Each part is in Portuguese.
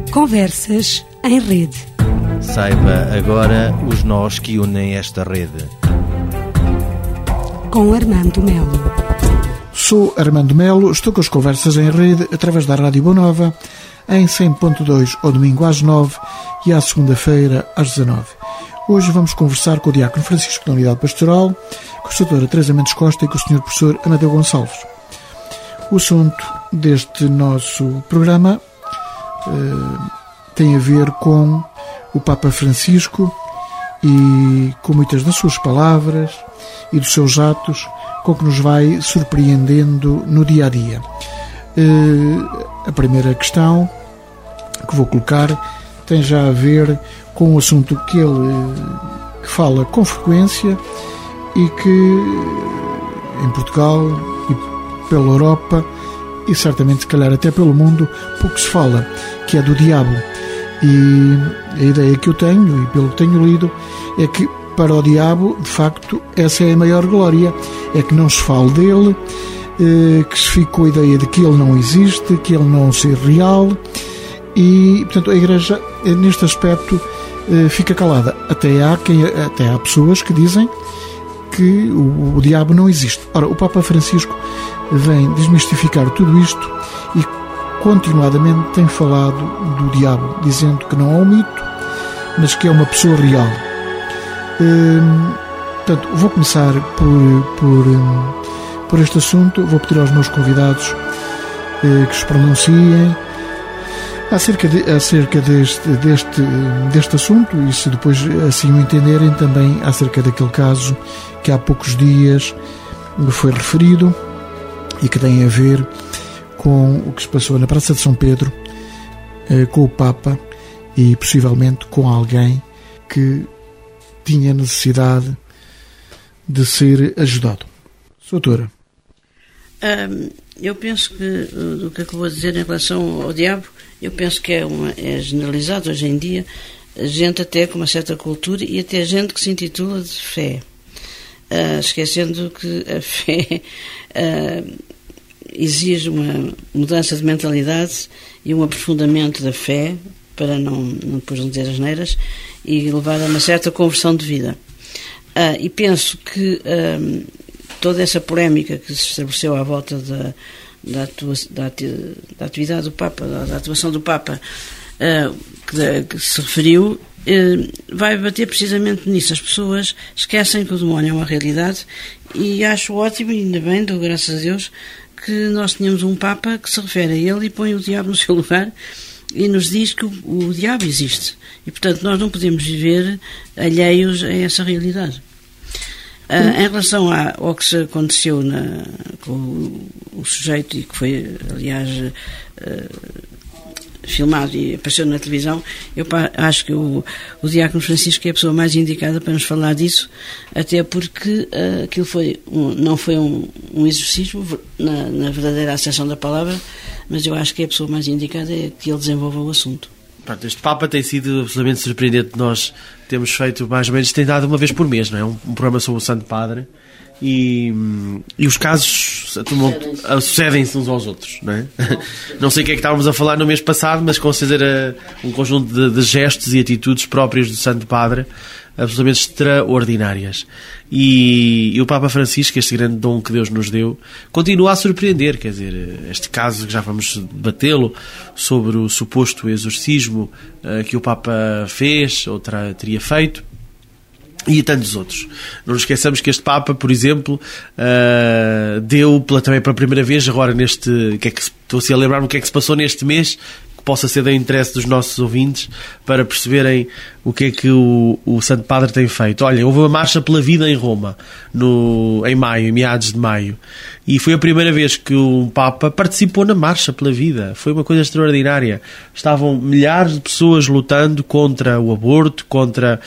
Conversas em Rede. Saiba agora os nós que unem esta rede. Com Armando Melo. Sou Armando Melo, estou com as Conversas em Rede através da Rádio Boa Nova, em 100.2 ao domingo às 9 e à segunda-feira às 19. Hoje vamos conversar com o Diácono Francisco da Unidade Pastoral, com a Doutora Teresa Mendes Costa e com o Sr. Professor Amadeu Gonçalves. O assunto deste nosso programa tem a ver com o Papa Francisco e com muitas das suas palavras e dos seus atos, com que nos vai surpreendendo no dia a dia. A primeira questão que vou colocar tem já a ver com um assunto que ele fala com frequência e que em Portugal e pela Europa e certamente se calhar até pelo mundo pouco se fala, que é do diabo. E a ideia que eu tenho, e pelo que tenho lido, é que para o diabo, de facto, essa é a maior glória, é que não se fale dele, que se fique com a ideia de que ele não existe, que ele não ser real, e, portanto, a Igreja, neste aspecto, fica calada. Até há pessoas que dizem que o diabo não existe. Ora, o Papa Francisco vem desmistificar tudo isto e continuadamente tem falado do diabo, dizendo que não é um mito, mas que é uma pessoa real. Portanto, vou começar por este assunto. Vou pedir aos meus convidados que se pronunciem acerca deste assunto e, se depois assim o entenderem, também acerca daquele caso que há poucos dias foi referido e que tem a ver com o que se passou na Praça de São Pedro, com o Papa e possivelmente com alguém que tinha necessidade de ser ajudado. Doutora. Eu penso que o que acabou de dizer em relação ao diabo, eu penso que é generalizado hoje em dia, gente até com uma certa cultura e até gente que se intitula de fé, esquecendo que a fé exige uma mudança de mentalidade e um aprofundamento da fé, para depois não dizer asneiras, e levar a uma certa conversão de vida. E penso que toda essa polémica que se estabeleceu à volta da atividade do Papa, da atuação do Papa, que se referiu, vai bater precisamente nisso. As pessoas esquecem que o demónio é uma realidade, e acho ótimo, e ainda bem, dou graças a Deus, que nós tenhamos um Papa que se refere a ele e põe o diabo no seu lugar e nos diz que o diabo existe. E, portanto, nós não podemos viver alheios a essa realidade. Em relação ao que se aconteceu com o sujeito, e que foi, aliás, filmado e apareceu na televisão, eu acho que o Diácono Francisco é a pessoa mais indicada para nos falar disso, até porque aquilo não foi um exorcismo na verdadeira acessão da palavra, mas eu acho que a pessoa mais indicada é que ele desenvolva o assunto. Este Papa tem sido absolutamente surpreendente. Nós temos feito, mais ou menos, tem dado uma vez por mês, não é? Um programa sobre o Santo Padre, e os casos sucedem-se uns aos outros, não é? Não sei o que é que estávamos a falar no mês passado, mas considera um conjunto de gestos e atitudes próprios do Santo Padre absolutamente extraordinárias. E o Papa Francisco, este grande dom que Deus nos deu, continua a surpreender. Quer dizer, este caso que já vamos debatê-lo, sobre o suposto exorcismo que o Papa fez ou teria feito, e tantos outros. Não nos esqueçamos que este Papa, por exemplo, deu também pela primeira vez, agora estou a lembrar-me o que é que se passou neste mês, que possa ser do interesse dos nossos ouvintes, para perceberem o que é que o Santo Padre tem feito. Olha, houve uma marcha pela vida em Roma, em meados de maio, e foi a primeira vez que um Papa participou na marcha pela vida. Foi uma coisa extraordinária. Estavam milhares de pessoas lutando contra o aborto, contra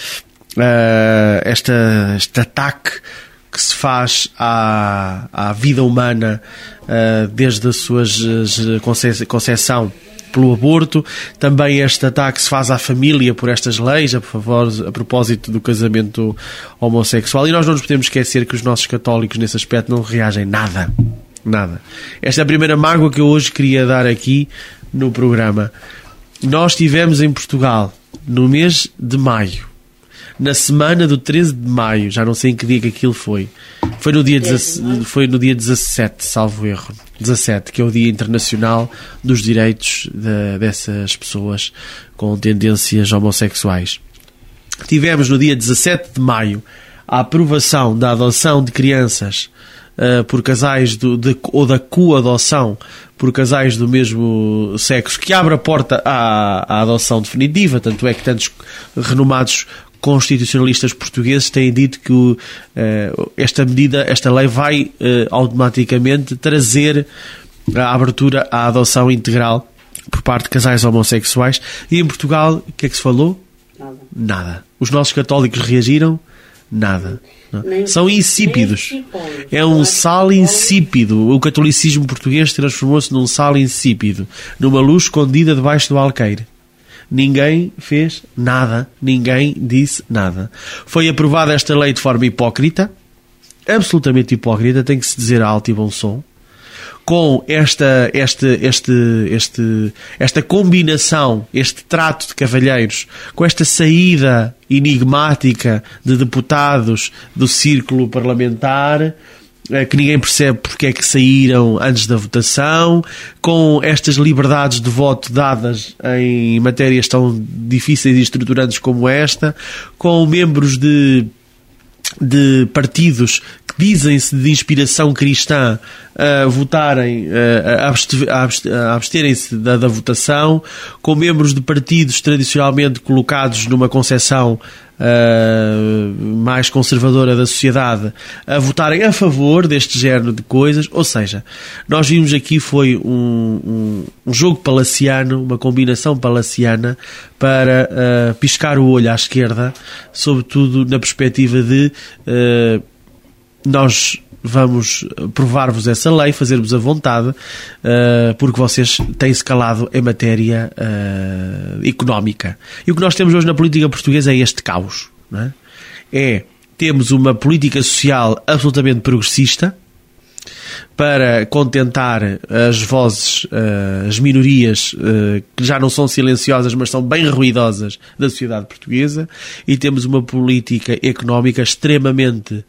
este ataque que se faz à vida humana desde a sua concepção pelo aborto. Também este ataque se faz à família por estas leis, a propósito do casamento homossexual. E nós não nos podemos esquecer que os nossos católicos nesse aspecto não reagem nada. Esta é a primeira mágoa que eu hoje queria dar aqui no programa. nós tivemos em Portugal, no mês de maio, na semana do 13 de maio, já não sei em que dia que aquilo foi no dia 17, salvo erro, 17, que é o Dia Internacional dos Direitos dessas pessoas com tendências homossexuais. Tivemos no dia 17 de maio a aprovação da adoção de crianças por casais ou da coadoção por casais do mesmo sexo, que abre a porta à adoção definitiva, tanto é que tantos renomados constitucionalistas portugueses têm dito que esta lei vai automaticamente trazer a abertura à adoção integral por parte de casais homossexuais. E em Portugal, o que é que se falou? Nada. Os nossos católicos reagiram? Nada. São insípidos. É um sal insípido. O catolicismo português transformou-se num sal insípido, numa luz escondida debaixo do alqueire. Ninguém fez nada, ninguém disse nada. Foi aprovada esta lei de forma hipócrita, absolutamente hipócrita, tem que se dizer a alto e bom som, com esta combinação, este trato de cavalheiros, com esta saída enigmática de deputados do círculo parlamentar, que ninguém percebe porque é que saíram antes da votação, com estas liberdades de voto dadas em matérias tão difíceis e estruturantes como esta, com membros de partidos que dizem-se de inspiração cristã a votarem, a absterem-se da votação, com membros de partidos tradicionalmente colocados numa concepção mais conservadora da sociedade a votarem a favor deste género de coisas. Ou seja, nós vimos aqui foi um jogo palaciano, uma combinação palaciana para piscar o olho à esquerda, sobretudo na perspectiva de nós vamos provar-vos essa lei, fazer-vos a vontade, porque vocês têm-se calado em matéria económica. E o que nós temos hoje na política portuguesa é este caos, não é? Temos uma política social absolutamente progressista para contentar as vozes, as minorias que já não são silenciosas, mas são bem ruidosas da sociedade portuguesa, e temos uma política económica extremamente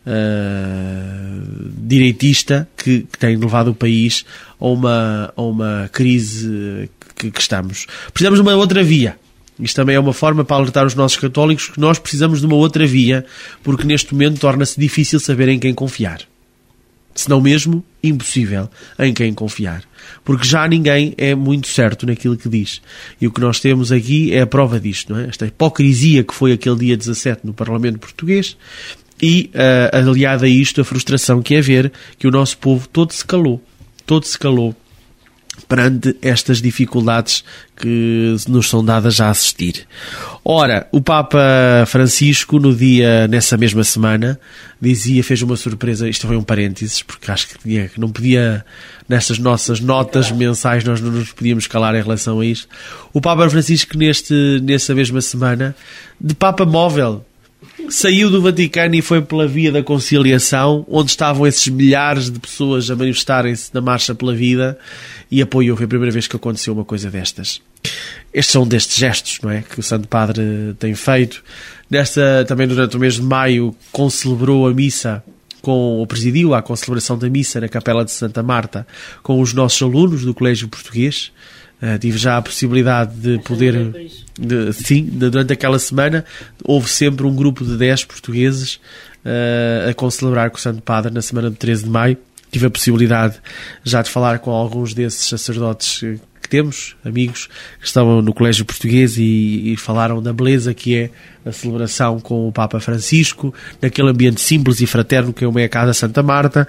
direitista que tem levado o país a uma crise que estamos. Precisamos de uma outra via. Isto também é uma forma para alertar os nossos católicos que nós precisamos de uma outra via, porque neste momento torna-se difícil saber em quem confiar. Se não mesmo impossível em quem confiar. Porque já ninguém é muito certo naquilo que diz. E o que nós temos aqui é a prova disto, não é? Esta hipocrisia que foi aquele dia 17 no Parlamento Português. E, aliado a isto, a frustração que é ver que o nosso povo todo se calou perante estas dificuldades que nos são dadas a assistir. Ora, o Papa Francisco, nessa mesma semana, fez uma surpresa, isto foi um parênteses, porque acho que não podia, nestas nossas notas mensais, nós não nos podíamos calar em relação a isto. O Papa Francisco, nessa mesma semana, de Papa móvel, saiu do Vaticano e foi pela via da conciliação, onde estavam esses milhares de pessoas a manifestarem-se na Marcha pela Vida, e apoiou. Foi a primeira vez que aconteceu uma coisa destas. Estes são destes gestos, não é, que o Santo Padre tem feito. Também durante o mês de maio concelebrou a missa, presidiu a concelebração da missa na Capela de Santa Marta com os nossos alunos do Colégio Português. Tive já a possibilidade de poder... durante aquela semana houve sempre um grupo de 10 portugueses a concelebrar com o Santo Padre na semana de 13 de maio. Tive a possibilidade já de falar com alguns desses sacerdotes que temos, amigos, que estavam no Colégio Português e falaram da beleza que é a celebração com o Papa Francisco, naquele ambiente simples e fraterno que é uma Casa Santa Marta,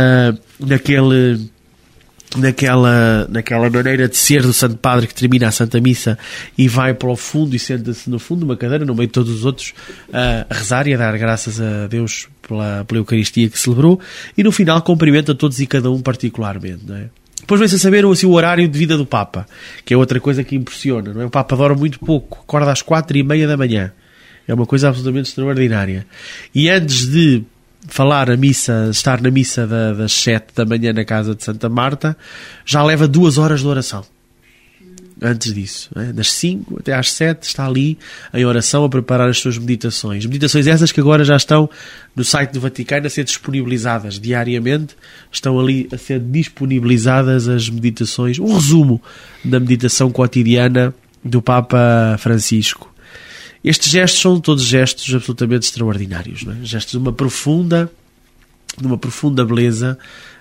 naquela maneira de ser do Santo Padre que termina a Santa Missa e vai para o fundo e senta-se no fundo de uma cadeira no meio de todos os outros a rezar e a dar graças a Deus pela Eucaristia que celebrou, e no final cumprimenta todos e cada um particularmente, não é? Depois vem-se a saber assim, o horário de vida do Papa, que é outra coisa que impressiona, não é? O Papa dorme muito pouco, acorda às 4:30 da manhã, é uma coisa absolutamente extraordinária, e antes de estar na missa das 7 da manhã na casa de Santa Marta, já leva 2 horas de oração. antes disso, né? Das 5 até às 7 está ali em oração a preparar as suas meditações. Meditações essas que agora já estão no site do Vaticano a ser disponibilizadas diariamente. Estão ali a ser disponibilizadas as meditações, um resumo da meditação cotidiana do Papa Francisco. Estes gestos são todos gestos absolutamente extraordinários, não é? Gestos de uma profunda beleza,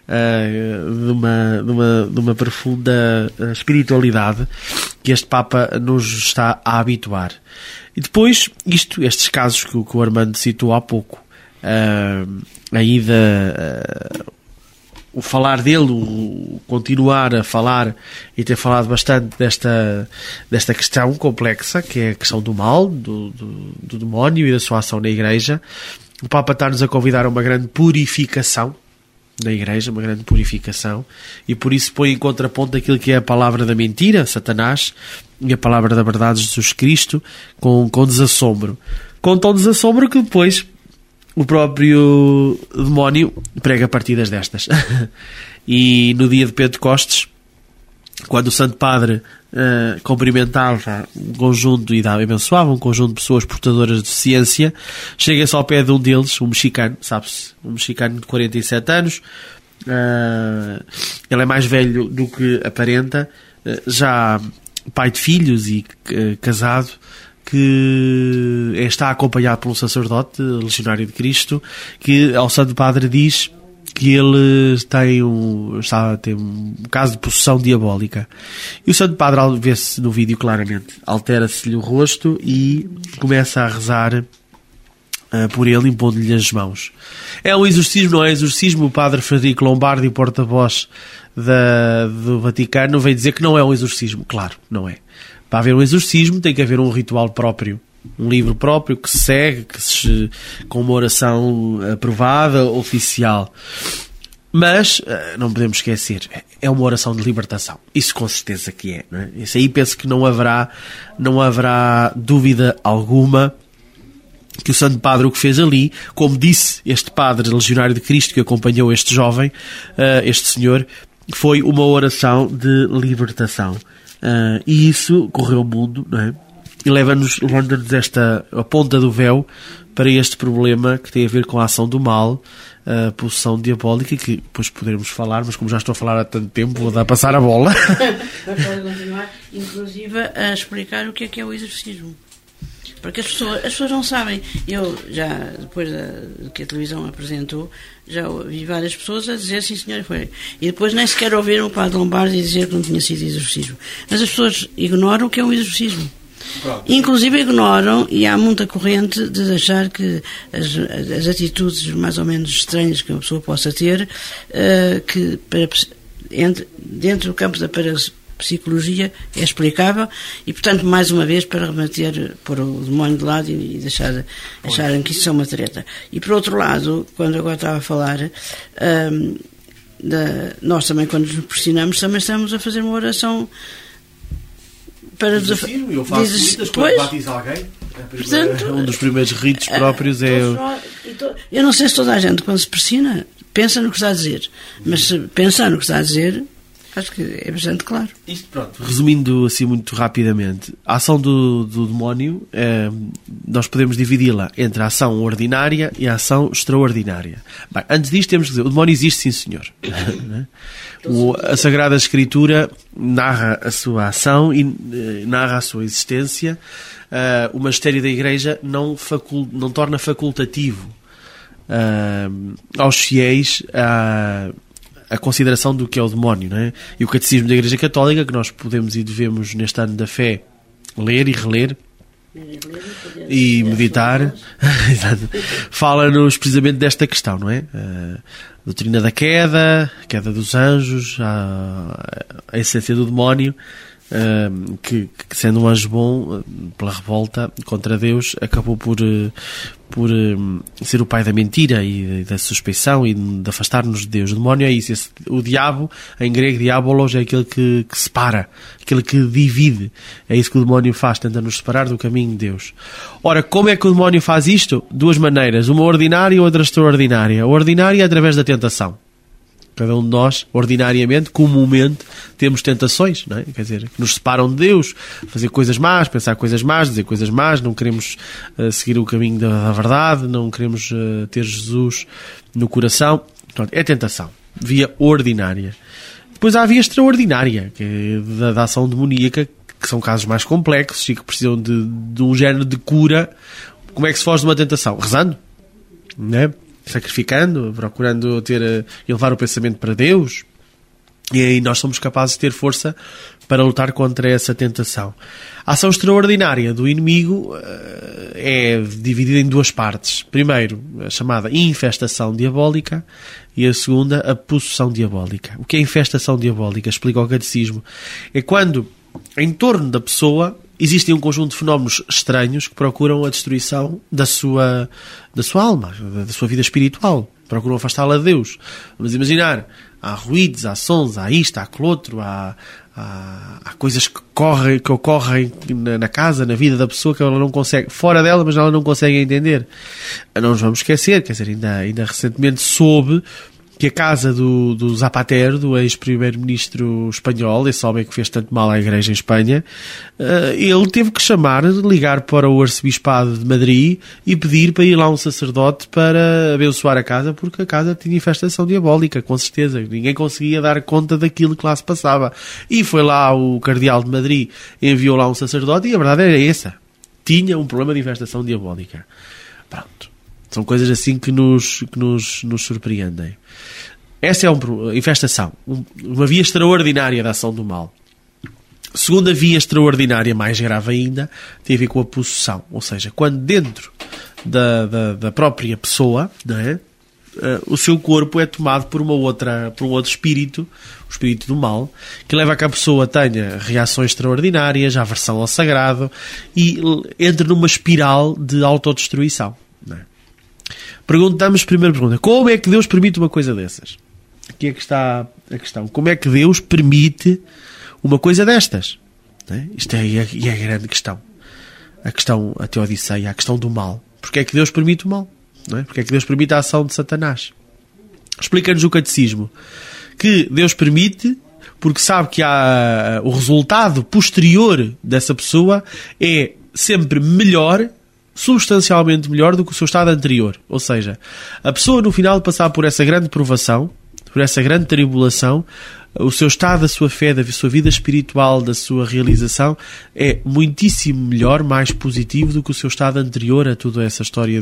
de uma profunda espiritualidade que este Papa nos está a habituar. E depois, estes casos que o Armando citou há pouco, o falar dele, o continuar a falar e ter falado bastante desta questão complexa, que é a questão do mal, do demónio e da sua ação na Igreja. O Papa está-nos a convidar a uma grande purificação na Igreja, uma grande purificação, e por isso põe em contraponto aquilo que é a palavra da mentira, Satanás, e a palavra da verdade, Jesus Cristo, com desassombro. Com tão desassombro que depois o próprio demónio prega partidas destas. E no dia de Pentecostes, quando o Santo Padre cumprimentava um conjunto e abençoava um conjunto de pessoas portadoras de ciência, chega-se ao pé de um deles, um mexicano, sabe-se, um mexicano de 47 anos, ele é mais velho do que aparenta, já pai de filhos e casado, que está acompanhado por um sacerdote, legionário de Cristo, que ao Santo Padre diz que ele tem um caso de possessão diabólica. E o Santo Padre, ao ver-se no vídeo claramente, altera-se-lhe o rosto e começa a rezar por ele, impondo-lhe as mãos. É um exorcismo, não é exorcismo? O Padre Frederico Lombardi, porta-voz do Vaticano, veio dizer que não é um exorcismo. Claro, não é. Para haver um exorcismo tem que haver um ritual próprio, um livro próprio que se segue, com uma oração aprovada, oficial. Mas não podemos esquecer, é uma oração de libertação. Isso com certeza que é, não é? Isso aí penso que não haverá dúvida alguma que o Santo Padre o que fez ali, como disse este Padre Legionário de Cristo que acompanhou este jovem, este senhor, foi uma oração de libertação. E isso correu o mundo, não é? E leva-nos a ponta do véu para este problema que tem a ver com a ação do mal, a possessão diabólica, que depois poderemos falar, mas como já estou a falar há tanto tempo, vou dar a passar a bola. Mas pode continuar, inclusive, a explicar o que é o exorcismo. Porque as pessoas não sabem. Eu já, depois que a televisão apresentou, já ouvi várias pessoas a dizer sim senhor, foi. E depois nem sequer ouviram o Padre Lombardi dizer que não tinha sido exorcismo. Mas as pessoas ignoram o que é um exorcismo. Pronto. Inclusive ignoram, e há muita corrente de achar que as atitudes mais ou menos estranhas que uma pessoa possa ter, que dentro do campo da psicologia é explicável, e portanto mais uma vez para rebater, pôr o demónio de lado e acharem que isso é uma treta. E por outro lado, quando agora estava a falar, nós também quando nos pressionamos também estamos a fazer uma oração para eu faço muitas quando batizo alguém. Portanto, um dos primeiros ritos próprios é... Eu não sei se toda a gente quando se pressiona pensa no que está a dizer, mas se pensar no que está a dizer, acho que é bastante claro. Isto, pronto, resumindo assim muito rapidamente, a ação do demónio, nós podemos dividi-la entre a ação ordinária e a ação extraordinária. Bem, antes disto temos que dizer, o demónio existe sim senhor. A Sagrada Escritura narra a sua ação e narra a sua existência. O magistério da Igreja não torna facultativo aos fiéis a consideração do que é o demónio, não é? E o Catecismo da Igreja Católica, que nós podemos e devemos neste ano da fé ler e reler e meditar, fala-nos precisamente desta questão, não é? A doutrina da queda, a queda dos anjos, a essência do demónio, que sendo um anjo bom, pela revolta contra Deus, acabou por ser o pai da mentira e da suspeição e de afastar-nos de Deus. O demónio é isso. O diabo, em grego, diabolos, é aquele que separa, aquele que divide. É isso que o demónio faz, tenta nos separar do caminho de Deus. Ora, como é que o demónio faz isto? Duas maneiras, uma ordinária e outra extraordinária. A ordinária é através da tentação. Cada um de nós, ordinariamente, comumente, temos tentações, não é? Quer dizer, que nos separam de Deus, fazer coisas más, pensar coisas más, dizer coisas más, não queremos seguir o caminho da verdade, não queremos ter Jesus no coração. Portanto, é tentação. Via ordinária. Depois há a via extraordinária, que é da ação demoníaca, que são casos mais complexos e que precisam de um género de cura. Como é que se foge de uma tentação? Rezando, não é? Sacrificando, procurando elevar o pensamento para Deus, e aí nós somos capazes de ter força para lutar contra essa tentação. A ação extraordinária do inimigo é dividida em duas partes. Primeiro, a chamada infestação diabólica, e a segunda, a possessão diabólica. O que é infestação diabólica? Explica o catecismo. É quando, em torno da pessoa, existem um conjunto de fenómenos estranhos que procuram a destruição da sua alma, da sua vida espiritual. Procuram afastá-la de Deus. Vamos imaginar, há ruídos, há sons, há isto, há aquilo outro, há coisas que ocorrem na casa, na vida da pessoa, que ela não consegue, fora dela, mas ela não consegue entender. Não nos vamos esquecer, quer dizer, ainda recentemente soube que a casa do Zapatero, do ex-primeiro-ministro espanhol, esse homem que fez tanto mal à Igreja em Espanha, ele teve que ligar para o arcebispado de Madrid e pedir para ir lá um sacerdote para abençoar a casa, porque a casa tinha infestação diabólica, com certeza. Ninguém conseguia dar conta daquilo que lá se passava. E foi lá o cardeal de Madrid, enviou lá um sacerdote, e a verdade era essa. Tinha um problema de infestação diabólica. Pronto. São coisas assim que nos surpreendem. Essa é uma infestação, uma via extraordinária da ação do mal. Segunda via extraordinária, mais grave ainda, tem a ver com a possessão. Ou seja, quando dentro da própria pessoa, não é? O seu corpo é tomado por um outro espírito, o espírito do mal, que leva a que a pessoa tenha reações extraordinárias, aversão ao sagrado, e entra numa espiral de autodestruição. Não é? Perguntamos, primeira pergunta, como é que Deus permite uma coisa dessas? Aqui é que está a questão. Como é que Deus permite uma coisa destas? Não é? Isto é a grande questão. A questão, a Teodiceia, a questão do mal. Porquê é que Deus permite o mal? Não é? Porquê é que Deus permite a ação de Satanás? Explica-nos o catecismo que Deus permite porque sabe que o resultado posterior dessa pessoa é sempre melhor, substancialmente melhor do que o seu estado anterior. Ou seja, a pessoa no final de passar por essa grande provação, por essa grande tribulação, o seu estado, a sua fé, da sua vida espiritual, da sua realização é muitíssimo melhor, mais positivo do que o seu estado anterior a toda essa história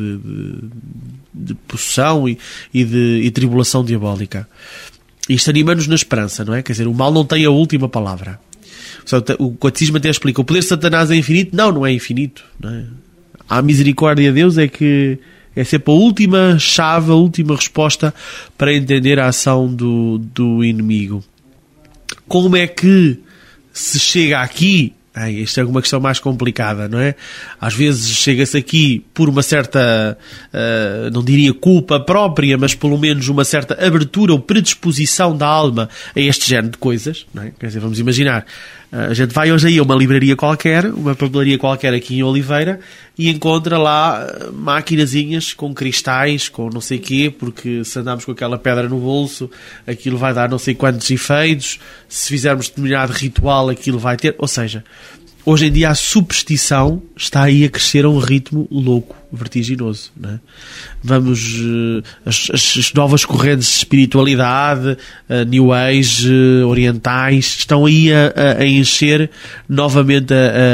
de possessão e tribulação diabólica. Isto anima-nos na esperança, não é? Quer dizer, o mal não tem a última palavra. O catecismo até explica, o poder de Satanás é infinito? Não é infinito, não é? A misericórdia de Deus é que é sempre a última chave, a última resposta para entender a ação do inimigo. Como é que se chega aqui? Esta é uma questão mais complicada, não é? Às vezes chega-se aqui por uma certa, não diria culpa própria, mas pelo menos uma certa abertura ou predisposição da alma a este género de coisas, não é? Quer dizer, vamos imaginar, a gente vai hoje aí a uma livraria qualquer, uma papelaria qualquer aqui em Oliveira, e encontra lá maquinazinhas com cristais, com não sei quê, porque se andarmos com aquela pedra no bolso, aquilo vai dar não sei quantos efeitos, se fizermos determinado ritual, aquilo vai ter... Ou seja, hoje em dia a superstição está aí a crescer a um ritmo louco, vertiginoso, não é? Vamos, as novas correntes de espiritualidade, New Age, orientais, estão aí a encher novamente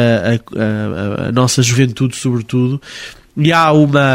a nossa juventude, sobretudo, e há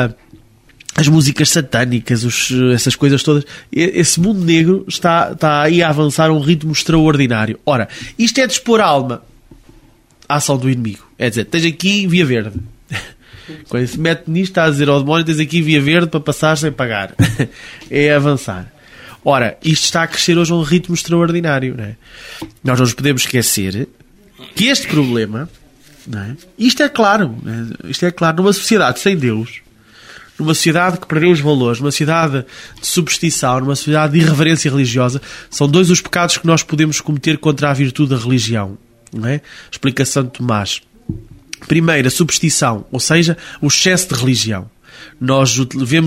as músicas satânicas, essas coisas todas, esse mundo negro está aí a avançar a um ritmo extraordinário. Ora, isto é de expor a alma à ação do inimigo. É dizer, tens aqui via verde. Quando se mete nisto, está a dizer ao demónio, tens aqui via verde para passar sem pagar. É avançar. Ora, isto está a crescer hoje a um ritmo extraordinário, não é? Nós não nos podemos esquecer que este problema, não é? Isto é claro, numa sociedade sem Deus, numa sociedade que perdeu os valores, numa sociedade de superstição, numa sociedade de irreverência religiosa, são dois os pecados que nós podemos cometer contra a virtude da religião, não é? Explica Santo Tomás. Primeiro, a superstição, ou seja, o excesso de religião. Nós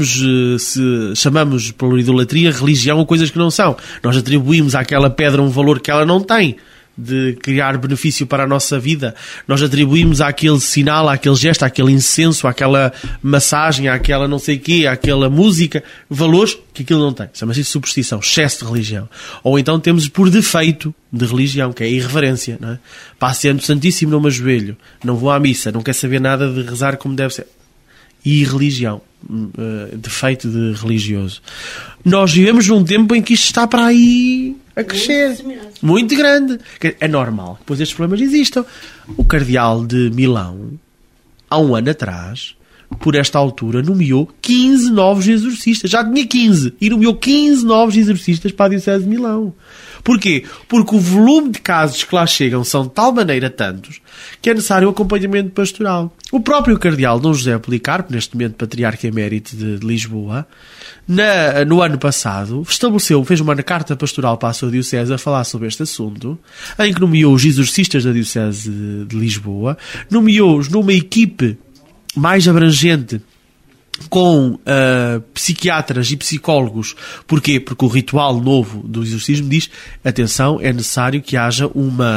chamamos pela idolatria religião a coisas que não são. Nós atribuímos àquela pedra um valor que ela não tem, de criar benefício para a nossa vida. Nós atribuímos àquele sinal, àquele gesto, àquele incenso, àquela massagem, àquela não sei quê, àquela música, valores que aquilo não tem. Chama-se isso superstição, excesso de religião. Ou então temos por defeito de religião, que é a irreverência, não é? Passo ano santíssimo, não me ajoelho, não vou à missa, não quero saber nada de rezar como deve ser. E religião, defeito de religioso. Nós vivemos num tempo em que isto está para aí a crescer, muito grande. É normal que depois estes problemas existam. O cardeal de Milão, há um ano atrás, por esta altura, nomeou 15 novos exorcistas. Já tinha 15 e nomeou 15 novos exorcistas para a Diocese de Milão. Porquê? Porque o volume de casos que lá chegam são de tal maneira tantos que é necessário o acompanhamento pastoral. O próprio cardeal Dom José Policarpo, neste momento patriarca emérito de Lisboa, no ano passado, fez uma carta pastoral para a sua diocese a falar sobre este assunto, em que nomeou os exorcistas da Diocese de Lisboa, nomeou-os numa equipe mais abrangente com psiquiatras e psicólogos. Porquê? Porque o ritual novo do exorcismo diz, atenção, é necessário que haja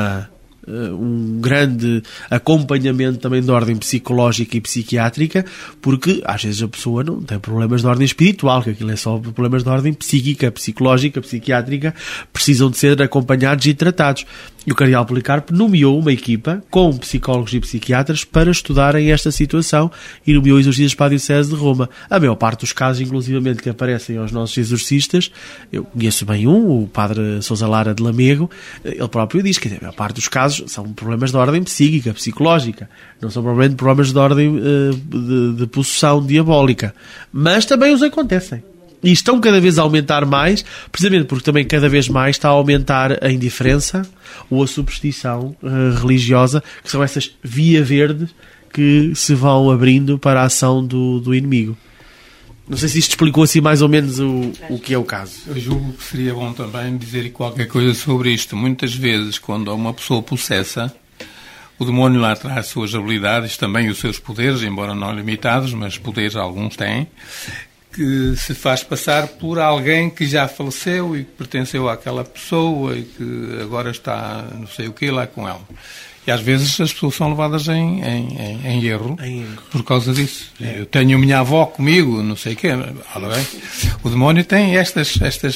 um grande acompanhamento também de ordem psicológica e psiquiátrica, porque às vezes a pessoa não tem problemas de ordem espiritual, que aquilo é só problemas de ordem psíquica, psicológica, psiquiátrica, precisam de ser acompanhados e tratados. E o cardeal Policarpo nomeou uma equipa com psicólogos e psiquiatras para estudarem esta situação e nomeou exorcistas para a Diocese de Roma. A maior parte dos casos, inclusivamente, que aparecem aos nossos exorcistas, eu conheço bem o padre Sousa Lara de Lamego, ele próprio diz que a maior parte dos casos são problemas de ordem psíquica, psicológica, não são provavelmente problemas de ordem de possessão diabólica. Mas também os acontecem. E estão cada vez a aumentar mais, precisamente porque também cada vez mais está a aumentar a indiferença ou a superstição religiosa, que são essas via verdes que se vão abrindo para a ação do inimigo. Não sei se isto explicou assim mais ou menos o que é o caso. Eu julgo que seria bom também dizer qualquer coisa sobre isto. Muitas vezes, quando uma pessoa possessa, o demónio lá traz suas habilidades, também os seus poderes, embora não limitados, mas poderes alguns têm, que se faz passar por alguém que já faleceu e que pertenceu àquela pessoa e que agora está não sei o que lá com ela. E às vezes as pessoas são levadas em erro por causa disso. Eu tenho a minha avó comigo, não sei o quê. Olha bem, o demónio tem estes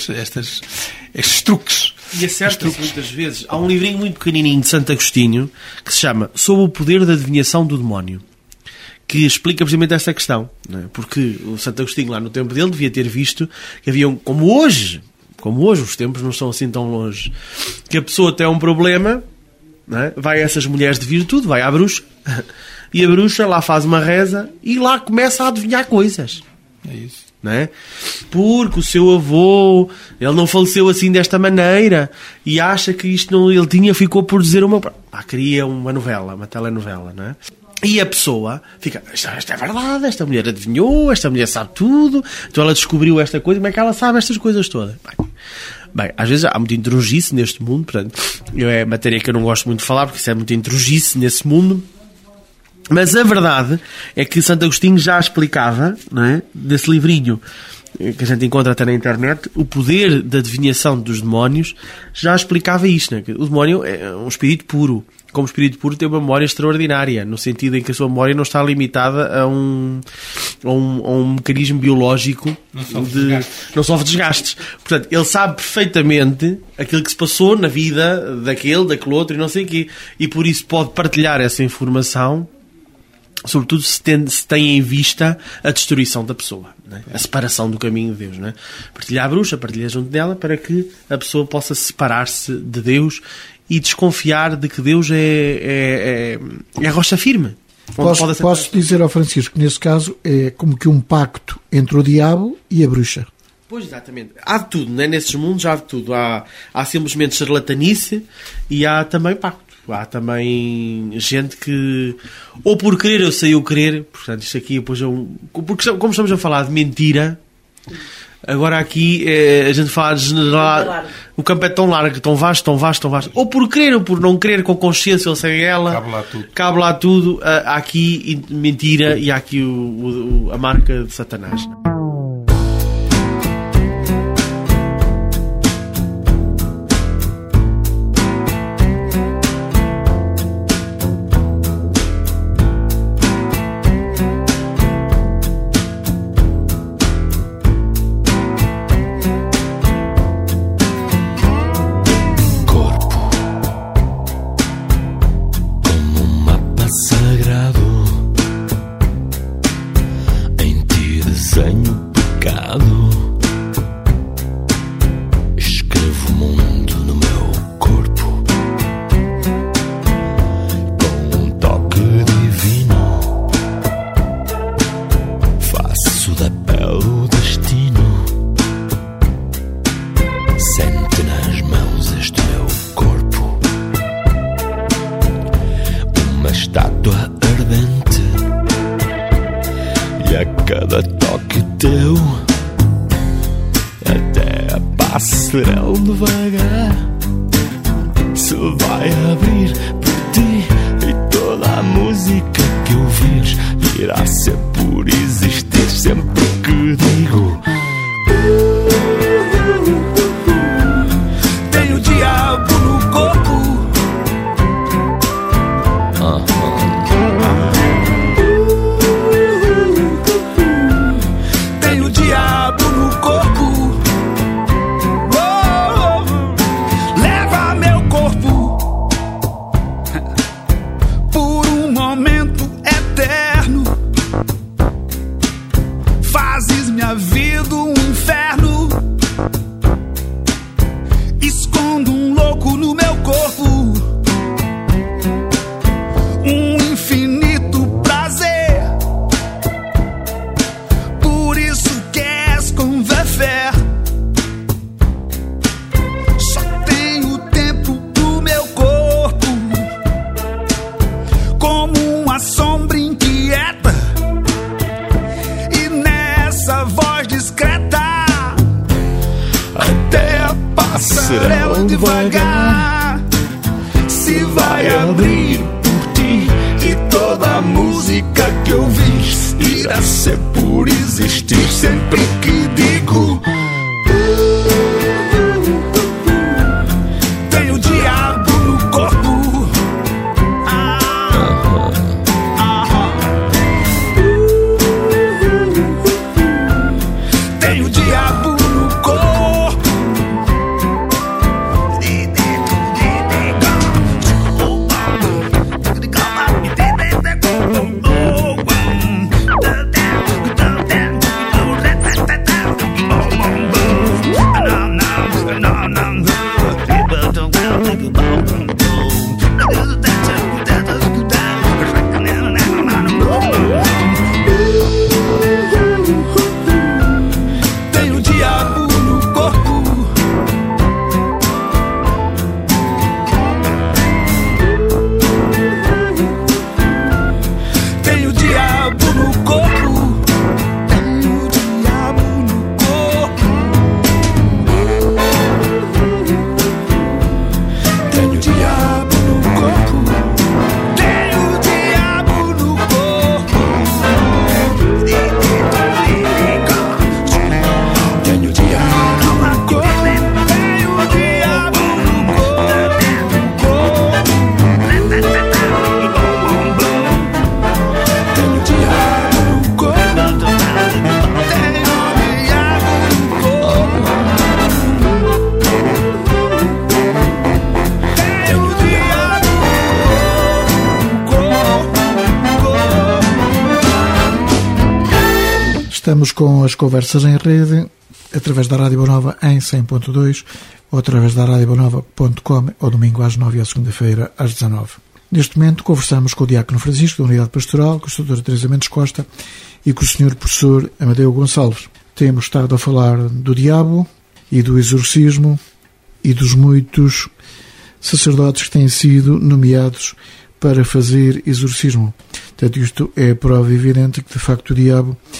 truques. E acerta-se muitas vezes. Há um livrinho muito pequenininho de Santo Agostinho que se chama Sob o Poder da Adivinhação do Demónio, que explica precisamente esta questão, não é? Porque o Santo Agostinho lá no tempo dele devia ter visto que haviam, como hoje os tempos não são assim tão longe, que a pessoa tem um problema, não é? Vai a essas mulheres de virtude, vai à bruxa, e a bruxa lá faz uma reza e lá começa a adivinhar coisas. É isso. Não é? Porque o seu avô, ele não faleceu assim desta maneira e acha que isto não ele ficou por dizer uma... cria uma novela, uma telenovela, não é? E a pessoa fica, isto é verdade, esta mulher adivinhou, esta mulher sabe tudo, então ela descobriu esta coisa, como é que ela sabe estas coisas todas? Bem, às vezes há muita intrugice neste mundo, portanto, é matéria que eu não gosto muito de falar, porque isso é muita intrugice nesse mundo, mas a verdade é que Santo Agostinho já explicava, não é, nesse livrinho que a gente encontra até na internet, o poder da adivinhação dos demónios, já explicava isto, não é? Que o demónio é um espírito puro. Como espírito puro tem uma memória extraordinária, no sentido em que a sua memória não está limitada a um mecanismo biológico, não sofre desgastes. Portanto, ele sabe perfeitamente aquilo que se passou na vida daquele outro e não sei o quê. E por isso pode partilhar essa informação, sobretudo se tem em vista a destruição da pessoa, não é? A separação do caminho de Deus, não é? Partilhar a bruxa, partilhar junto dela, para que a pessoa possa separar-se de Deus e desconfiar de que Deus é a rocha firme. Posso dizer ao Francisco que nesse caso é como que um pacto entre o diabo e a bruxa. Pois, exatamente. Há de tudo, não é? Nesses mundos há de tudo. Há simplesmente charlatanice e há também pacto. Há também gente que, ou por querer eu sei o querer, portanto isto aqui depois porque como estamos a falar de mentira, Agora aqui a gente fala de general. O campo é tão largo, tão vasto, tão vasto, tão vasto. Ou por querer ou por não querer, com consciência ou sem ela. Cabe lá tudo. Há aqui mentira e há aqui a marca de Satanás. Devagar se vai abrir por ti e toda a música que ouvis irá ser por existir sempre que digo tem o diabo no corpo. Tem o diabo no corpo. Estamos com as conversas em rede, através da Rádio Boa Nova em 100.2 ou através da radiobonova.com ao domingo às 9 e à segunda-feira às 19. Neste momento conversamos com o Diácono Francisco da Unidade Pastoral, com a Sra. Teresa Mendes Costa e com o Sr. Professor Amadeu Gonçalves. Temos estado a falar do diabo e do exorcismo e dos muitos sacerdotes que têm sido nomeados para fazer exorcismo. Portanto, isto é prova evidente que, de facto, o diabo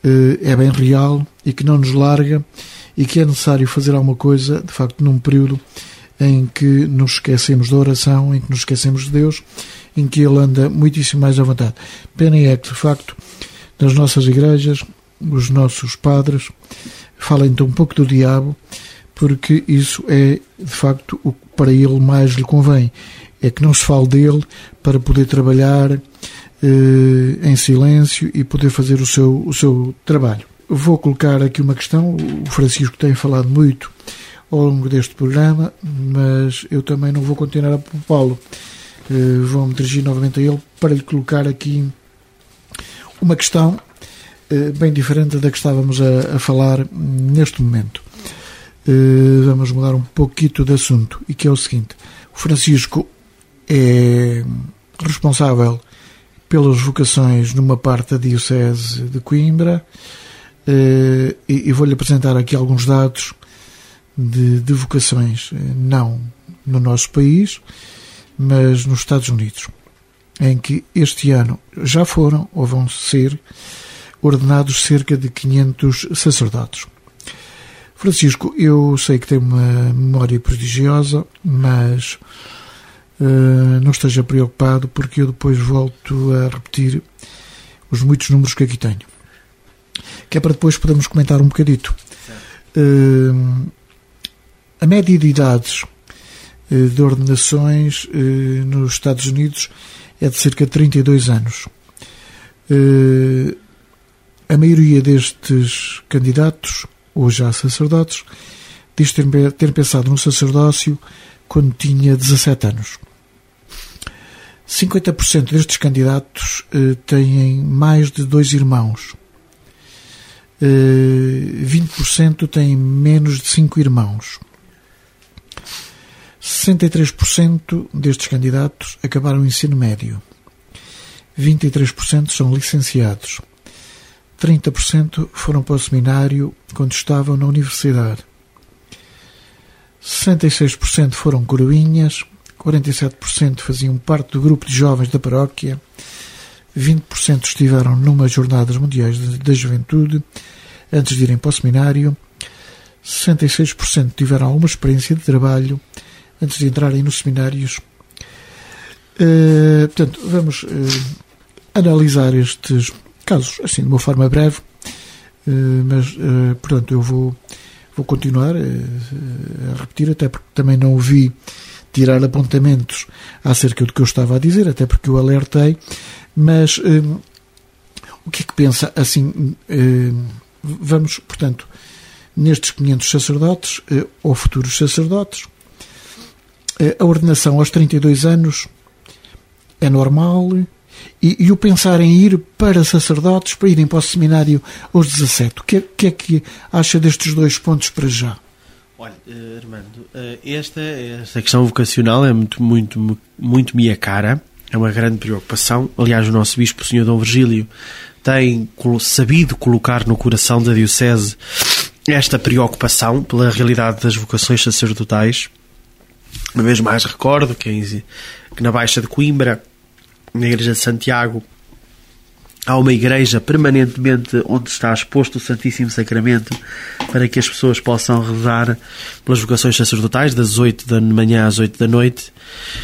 é bem real e que não nos larga e que é necessário fazer alguma coisa, de facto, num período em que nos esquecemos da oração, em que nos esquecemos de Deus, em que Ele anda muitíssimo mais à vontade. Pena é que, de facto, nas nossas igrejas, os nossos padres falem tão pouco do diabo, porque isso é, de facto, o que para ele mais lhe convém. É que não se fale dele para poder trabalhar em silêncio e poder fazer o seu trabalho. Vou colocar aqui uma questão. O Francisco tem falado muito ao longo deste programa, mas eu também não vou continuar a poupá-lo. Vou-me dirigir novamente a ele para lhe colocar aqui uma questão bem diferente da que estávamos a falar neste momento. Vamos mudar um pouquinho de assunto, e que é o seguinte: o Francisco é responsável pelas vocações numa parte da Diocese de Coimbra, e vou-lhe apresentar aqui alguns dados de vocações, não no nosso país, mas nos Estados Unidos, em que este ano já foram ou vão ser ordenados cerca de 500 sacerdotes. Francisco, eu sei que tem uma memória prodigiosa, mas não esteja preocupado, porque eu depois volto a repetir os muitos números que aqui tenho, que é para depois podermos comentar um bocadito. A média de idades de ordenações nos Estados Unidos é de cerca de 32 anos. A maioria destes candidatos, ou já sacerdotes, diz ter pensado no sacerdócio quando tinha 17 anos. 50% destes candidatos têm mais de 2 irmãos. 20% têm menos de 5 irmãos. 63% destes candidatos acabaram o ensino médio. 23% são licenciados. 30% foram para o seminário quando estavam na universidade. 66% foram coroinhas. 47% faziam parte do grupo de jovens da paróquia. 20% estiveram numa jornadas mundiais da juventude antes de irem para o seminário. 66% tiveram alguma experiência de trabalho antes de entrarem nos seminários. Portanto, vamos analisar estes casos assim de uma forma breve, mas portanto eu vou continuar a repetir, até porque também não ouvi tirar apontamentos acerca do que eu estava a dizer, até porque eu alertei. Mas o que é que pensa assim? Vamos, portanto, nestes 500 sacerdotes ou futuros sacerdotes, a ordenação aos 32 anos é normal, e o pensar em ir para sacerdotes, para irem para o seminário aos 17, o que é que acha destes dois pontos para já? Olha, Armando, esta questão vocacional é muito minha cara, é uma grande preocupação. Aliás, o nosso bispo, o Sr. Dom Virgílio, tem sabido colocar no coração da Diocese esta preocupação pela realidade das vocações sacerdotais. Uma vez mais recordo que na Baixa de Coimbra, na Igreja de Santiago, há uma igreja permanentemente onde está exposto o Santíssimo Sacramento para que as pessoas possam rezar pelas vocações sacerdotais das 8 da manhã às 8 da noite.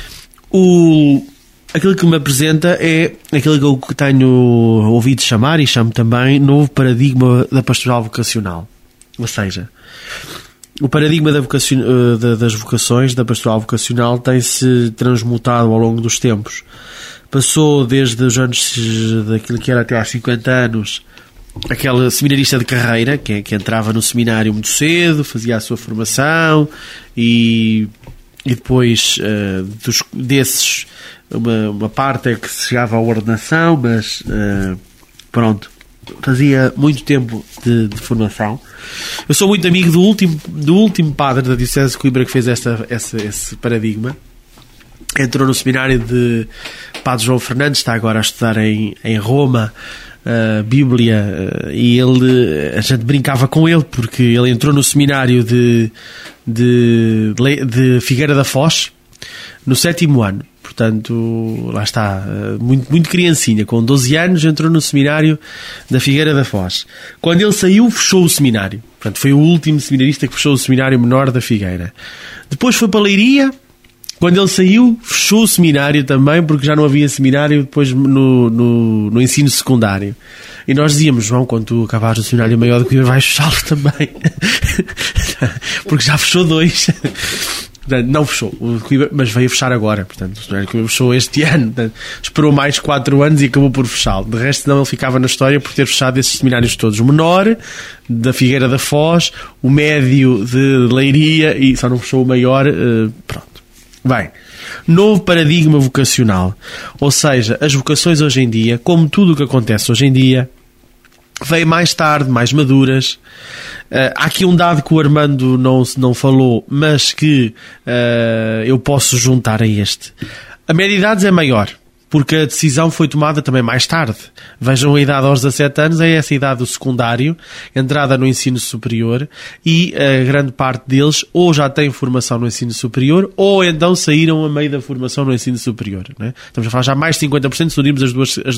Aquilo que me apresenta é aquilo que eu tenho ouvido chamar, e chamo também, novo paradigma da pastoral vocacional. Ou seja, o paradigma das vocações, da pastoral vocacional, tem-se transmutado ao longo dos tempos. Passou desde os anos daquilo que era até aos 50 anos, aquele seminarista de carreira que entrava no seminário muito cedo, fazia a sua formação e depois desses uma parte é que chegava à ordenação, mas pronto, fazia muito tempo de formação. Eu sou muito amigo do último padre da Diocese de Coimbra que fez esse paradigma. Entrou no seminário de Padre João Fernandes, está agora a estudar em Roma Bíblia, e a gente brincava com ele porque ele entrou no seminário de Figueira da Foz no 7º ano. Portanto, lá está, muito criancinha, com 12 anos, entrou no seminário da Figueira da Foz. Quando ele saiu, fechou o seminário. Portanto, foi o último seminarista que fechou o seminário menor da Figueira. Depois foi para Leiria. Quando ele saiu, fechou o seminário também, porque já não havia seminário depois no ensino secundário. E nós dizíamos, João, quando tu acabares o seminário maior do que vais fechá-lo também. Porque já fechou 2. Não fechou, mas veio fechar agora. Portanto, o seminário que fechou este ano. Portanto, esperou mais 4 anos e acabou por fechá-lo. De resto, não, ele ficava na história por ter fechado esses seminários todos. O menor, da Figueira da Foz, o médio de Leiria, e só não fechou o maior. Pronto. Bem, novo paradigma vocacional, ou seja, as vocações hoje em dia, como tudo o que acontece hoje em dia, veio mais tarde, mais maduras. Há aqui um dado que o Armando não falou, mas que eu posso juntar a este. A média de idades é maior, porque a decisão foi tomada também mais tarde. Vejam a idade aos 17 anos, é essa idade do secundário, entrada no ensino superior, e a grande parte deles ou já têm formação no ensino superior, ou então saíram a meio da formação no ensino superior. Né? Estamos a falar já mais de 50%, se unirmos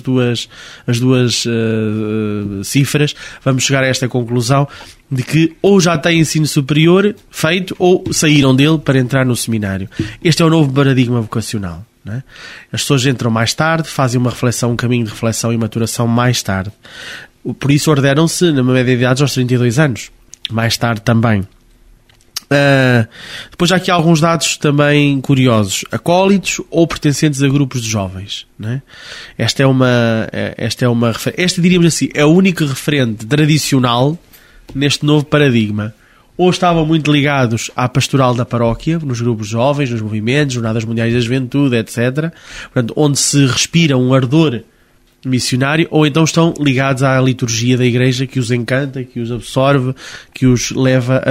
as duas cifras, vamos chegar a esta conclusão de que ou já têm ensino superior feito, ou saíram dele para entrar no seminário. Este é o novo paradigma vocacional. Né? As pessoas entram mais tarde, fazem uma reflexão, um caminho de reflexão e maturação mais tarde. Por isso ordenam-se na média de idade aos 32 anos. Mais tarde também. Depois há aqui alguns dados também curiosos. Acólitos ou pertencentes a grupos de jovens. Né? Esta diríamos assim, é a única referente tradicional neste novo paradigma. Ou estavam muito ligados à pastoral da paróquia, nos grupos jovens, nos movimentos, jornadas mundiais da juventude, etc. Portanto, onde se respira um ardor missionário, ou então estão ligados à liturgia da Igreja, que os encanta, que os absorve, que os leva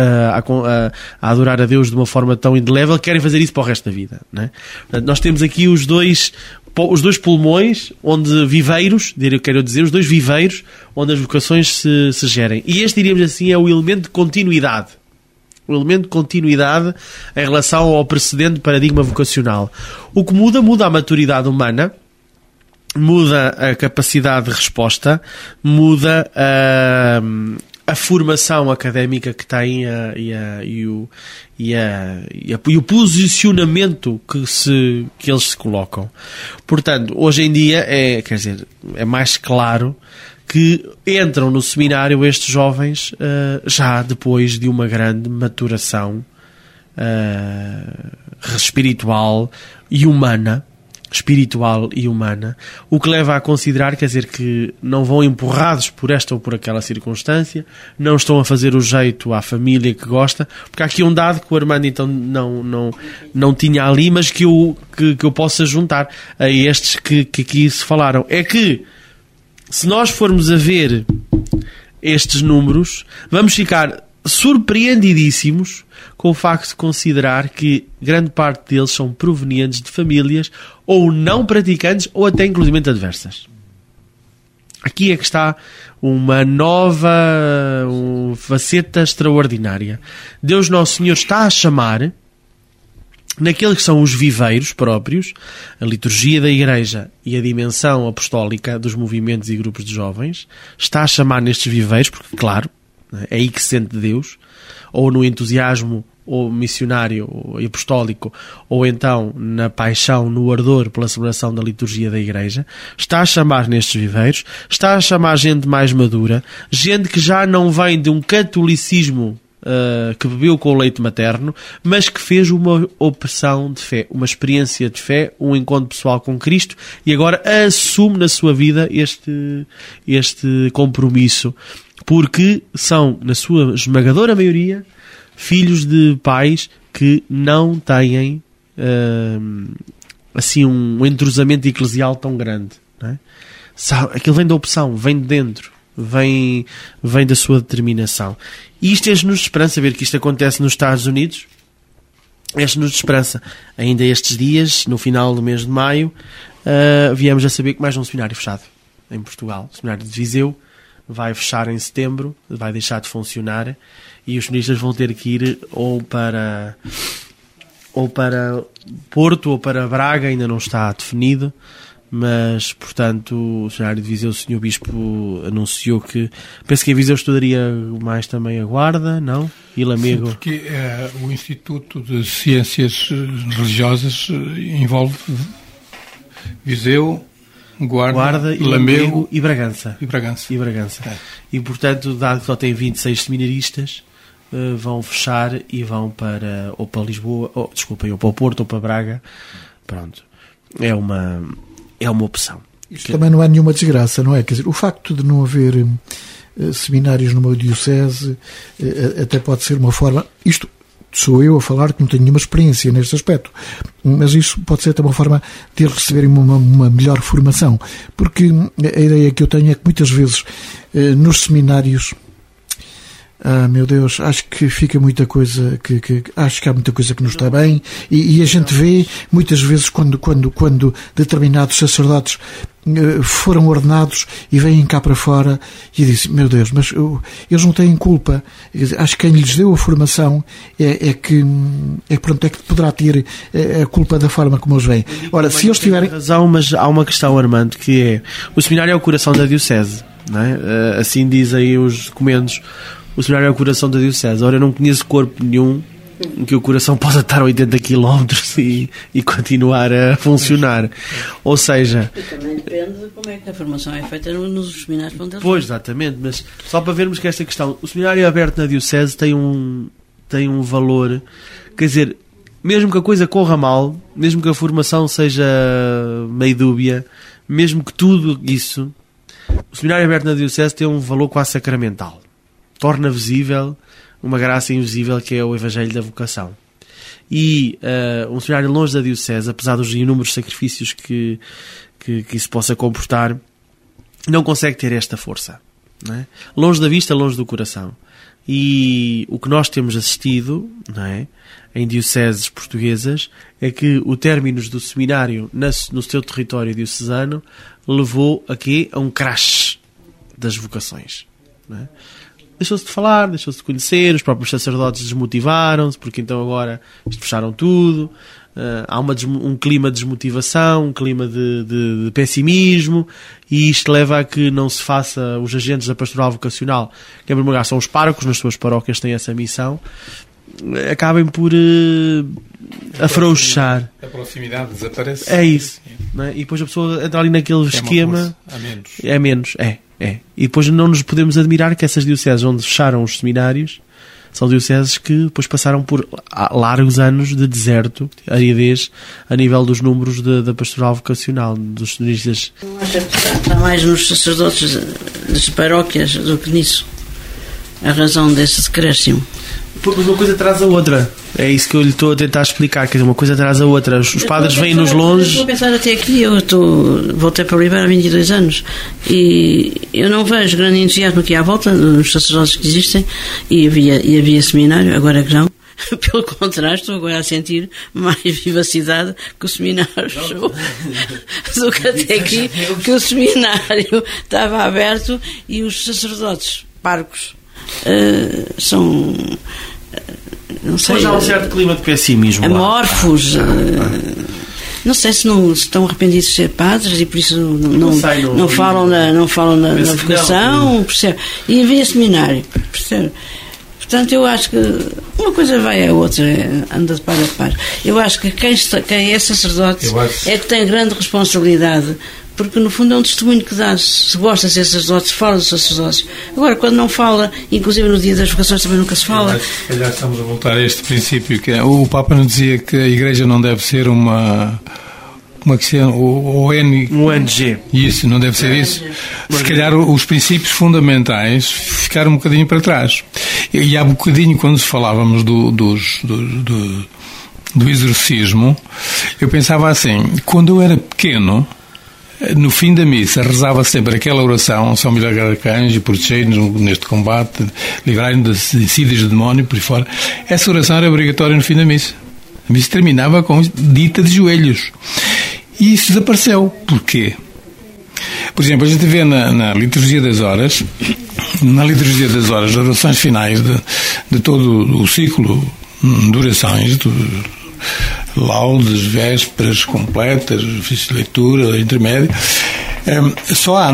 a adorar a Deus de uma forma tão indelével, que querem fazer isso para o resto da vida. Né? Portanto, nós temos aqui os dois pulmões, onde viveiros, quero dizer, os dois viveiros, onde as vocações se gerem. E este, diríamos assim, é o elemento de continuidade. O elemento de continuidade em relação ao precedente paradigma vocacional. O que muda a maturidade humana, muda a capacidade de resposta, muda a formação académica que tem e o posicionamento que eles se colocam. Portanto, hoje em dia é mais claro que entram no seminário estes jovens já depois de uma grande maturação espiritual e humana, o que leva a considerar, que não vão empurrados por esta ou por aquela circunstância, não estão a fazer o jeito à família que gosta, porque há aqui um dado que o Armando então não tinha ali, mas que eu possa juntar a estes que aqui se falaram. É que, se nós formos a ver estes números, vamos ficar surpreendidíssimos com o facto de considerar que grande parte deles são provenientes de famílias ou não praticantes ou até inclusivamente adversas. Aqui é que está uma nova faceta extraordinária. Deus Nosso Senhor está a chamar naqueles que são os viveiros próprios, a liturgia da Igreja e a dimensão apostólica dos movimentos e grupos de jovens, está a chamar nestes viveiros, porque, claro, é aí que se sente Deus, ou no entusiasmo ou missionário ou apostólico, ou então na paixão, no ardor pela celebração da liturgia da Igreja. Está a chamar nestes viveiros, está a chamar gente mais madura, gente que já não vem de um catolicismo que bebeu com o leite materno, mas que fez uma opção de fé, uma experiência de fé, um encontro pessoal com Cristo, e agora assume na sua vida este compromisso, porque são, na sua esmagadora maioria, filhos de pais que não têm assim um entrosamento eclesial tão grande. Não é? Aquilo vem da opção, vem de dentro, vem da sua determinação. E isto é-nos de esperança, ver que isto acontece nos Estados Unidos. É-nos de esperança. Ainda estes dias, no final do mês de maio, viemos a saber que mais um seminário fechado em Portugal, o seminário de Viseu, vai fechar em setembro, vai deixar de funcionar, e os seminaristas vão ter que ir ou ou para Porto ou para Braga, ainda não está definido, mas, portanto, o seminário de Viseu, o Sr. Bispo anunciou que, penso que em Viseu estudaria mais também a Guarda, não? E Lamego. Sim, porque o Instituto de Ciências Religiosas envolve Viseu, Guarda Lamego e Bragança. E Bragança. É. E, portanto, dado que só tem 26 seminaristas, vão fechar e vão para, ou para Lisboa, ou para o Porto ou para Braga. Pronto. É uma opção. Isto também não é nenhuma desgraça, não é? Quer dizer, o facto de não haver seminários numa diocese até pode ser uma forma... Isto sou eu a falar que não tenho nenhuma experiência neste aspecto, mas isso pode ser até uma forma de eles receberem uma melhor formação, porque a ideia que eu tenho é que muitas vezes nos seminários, meu Deus, acho que fica muita coisa acho que há muita coisa que não está bem, e a gente vê muitas vezes quando determinados sacerdotes foram ordenados e vêm cá para fora e dizem, meu Deus, mas eles não têm culpa. Acho que quem lhes deu a formação é que poderá ter a culpa da forma como eles vêm. Ora, se eles tiverem razão, mas há uma questão, Armando, que é: o seminário é o coração da diocese, não é? Assim dizem os documentos. O seminário é o coração da diocese. Ora, eu não conheço corpo nenhum em que o coração possa estar a 80 km e continuar a funcionar. Ou seja... E também depende de como é que a formação é feita nos seminários onde eles... Pois, exatamente. Mas só para vermos que esta questão... O seminário aberto na diocese tem um valor... Quer dizer, mesmo que a coisa corra mal, mesmo que a formação seja meio dúbia, mesmo que tudo isso... O seminário aberto na diocese tem um valor quase sacramental. Torna visível uma graça invisível que é o Evangelho da Vocação. E um seminário longe da diocese, apesar dos inúmeros sacrifícios que isso possa comportar, não consegue ter esta força, não é? Longe da vista, longe do coração. E o que nós temos assistido, não é, em dioceses portuguesas, é que o término do seminário no seu território diocesano levou a um crash das vocações, não é? Deixou-se de falar, deixou-se de conhecer, os próprios sacerdotes desmotivaram-se, porque então agora fecharam tudo, há um clima de desmotivação, um clima de pessimismo, e isto leva a que não se faça os agentes da pastoral vocacional, que em primeiro lugar são os párocos, nas suas paróquias têm essa missão, acabem por afrouxar. A proximidade desaparece. É isso. Não é? E depois a pessoa entra ali naquele esquema. É menos. E depois não nos podemos admirar que essas dioceses onde fecharam os seminários são dioceses que depois passaram por largos anos de deserto, aridez, a nível dos números da pastoral vocacional, dos seminaristas. Acho que está mais nos sacerdotes das paróquias do que nisso. A razão desse decréscimo. Porque uma coisa traz a outra. É isso que eu lhe estou a tentar explicar. Quer dizer, uma coisa traz a outra. Os padres vêm-nos longe. Estou a pensar até aqui. Voltei para o Oliveira há 22 anos e eu não vejo grande entusiasmo aqui à volta nos sacerdotes que existem, e havia seminário, agora que não. Pelo contrário, estou agora a sentir mais vivacidade que o seminário show do que até aqui, que o seminário estava aberto e os sacerdotes párocos são, não sei, hoje há um certo clima de pessimismo, amorfos, não sei se estão arrependidos de ser padres e por isso não falam na vocação, percebe? E havia seminário, percebe? Portanto, eu acho que uma coisa vai à outra, anda de par a par. Eu acho que quem é sacerdote é que tem grande responsabilidade, porque no fundo é um testemunho que dá. Se gosta de ser sacerdote, fala dos sacerdotes. Agora, quando não fala, inclusive no dia das vocações também nunca se fala. Aliás, estamos a voltar a este princípio, que o Papa nos dizia que a Igreja não deve ser uma questão, o ONG. Isso, não deve ser isso. Se calhar os princípios fundamentais ficaram um bocadinho para trás. E há bocadinho, quando falávamos do exorcismo, eu pensava assim: quando eu era pequeno, no fim da missa, rezava sempre aquela oração: São Miguel Arcanjo, protegei-nos neste combate, livrai-nos das insídias do demónio, por aí fora. Essa oração era obrigatória no fim da missa. A missa terminava com dita de joelhos. E isso desapareceu. Porquê? Por exemplo, a gente vê na liturgia das horas, as orações finais de todo o ciclo de orações laudes, vésperas completas, ofício de leitura, intermédio. Só há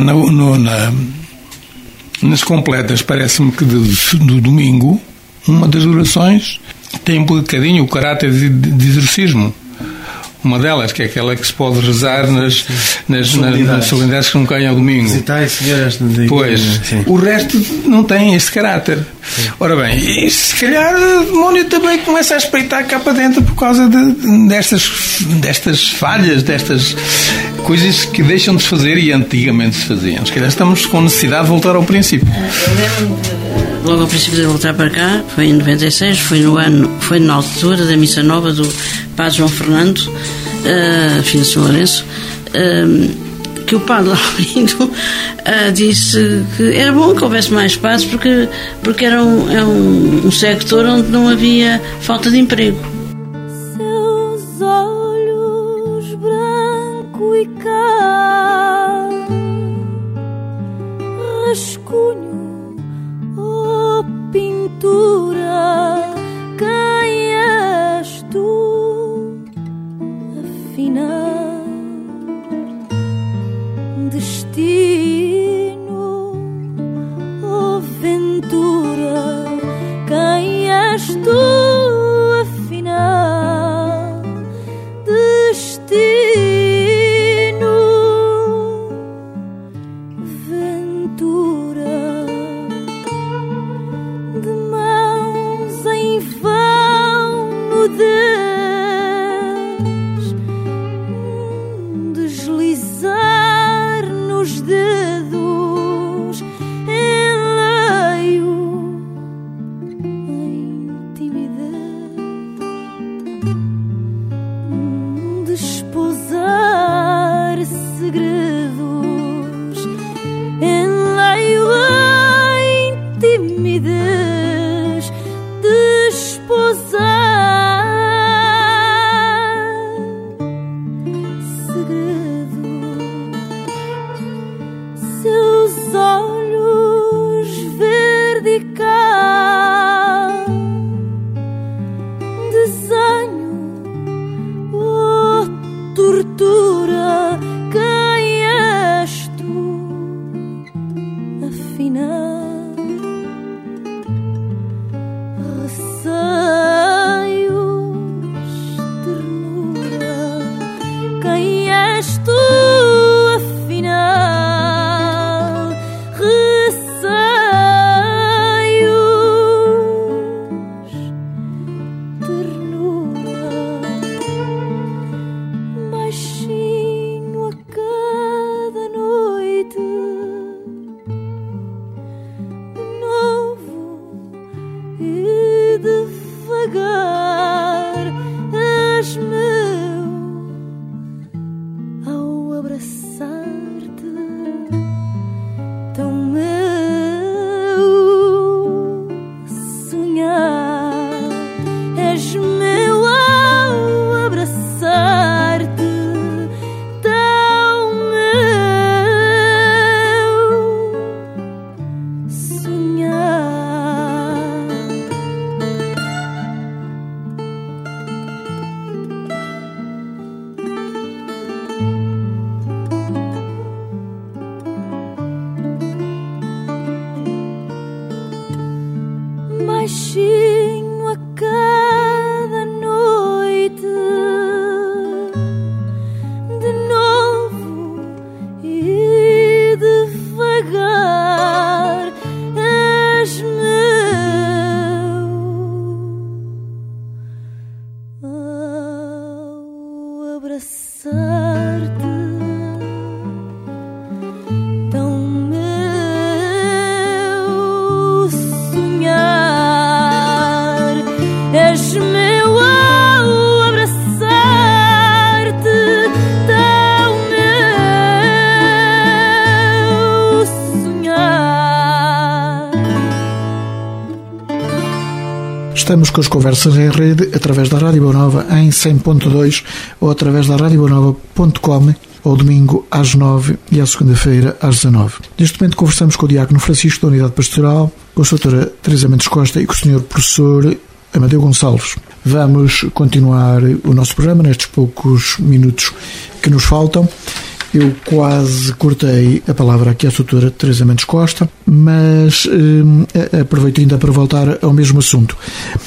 nas completas, parece-me que do domingo, uma das orações tem um bocadinho o caráter de exorcismo. Uma delas, que é aquela que se pode rezar nas solenidades que não caem ao domingo. Visitai, senhoras. Pois, o resto não tem este caráter. Sim. Ora bem, e se calhar o demónio também começa a espreitar cá para dentro por causa destas falhas, destas coisas que deixam de se fazer e antigamente se faziam. Se calhar estamos com necessidade de voltar ao princípio. Logo ao princípio de voltar para cá, foi em 96, foi na altura da missa nova do Padre João Fernando, filho de São Lourenço, que o Padre Laurindo disse que era bom que houvesse mais padres porque era um sector onde não havia falta de emprego. Seus olhos branco e cá, rascunho, pintura, quem és tu? Afinal, destino ou ventura, quem és tu? Afinal, destino, ventura. Deslizar nos dedos em leio, em timidez, desposar segredos em leio, em timidez, desposar olhos verde e cá, desenho ou tortura, quem és tu? Afinal, receios, ternura, quem és tu? Baixinho a cada noite, de novo e devagar, és meu. Ao abraçar-te, és meu ao abraçar-te, tão meu sonhar. Estamos com as conversas em rede através da Rádio Boa Nova em 100.2 ou através da radiobonova.com, ao domingo às 9 e à segunda-feira às 19. Neste momento conversamos com o Diácono Francisco da Unidade Pastoral, com a Sra. Teresa Mendes Costa e com o Sr. Professor Amadeu Gonçalves. Vamos continuar o nosso programa nestes poucos minutos que nos faltam. Eu quase cortei a palavra aqui à doutora Teresa Mendes Costa, mas aproveito ainda para voltar ao mesmo assunto,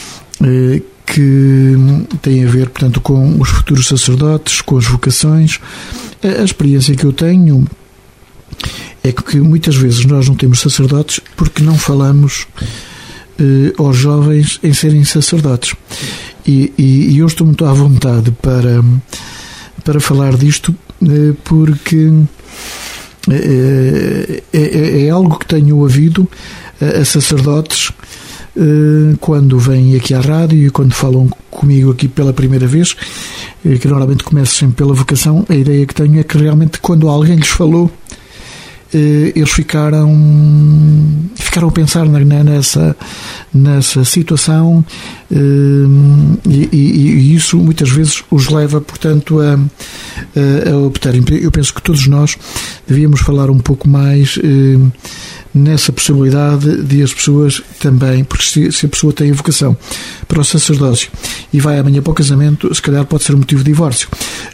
que tem a ver, portanto, com os futuros sacerdotes, com as vocações. A experiência que eu tenho é que muitas vezes nós não temos sacerdotes porque não falamos aos jovens em serem sacerdotes. E eu estou muito à vontade para falar disto, porque é algo que tenho ouvido a sacerdotes quando vêm aqui à rádio e quando falam comigo aqui pela primeira vez, que normalmente começam sempre pela vocação. A ideia que tenho é que realmente quando alguém lhes falou, eles ficaram a pensar nessa situação, e isso muitas vezes os leva, portanto, a optarem. Eu penso que todos nós devíamos falar um pouco mais nessa possibilidade de as pessoas também, porque se a pessoa tem a vocação para o sacerdócio e vai amanhã para o casamento, se calhar pode ser um motivo de divórcio.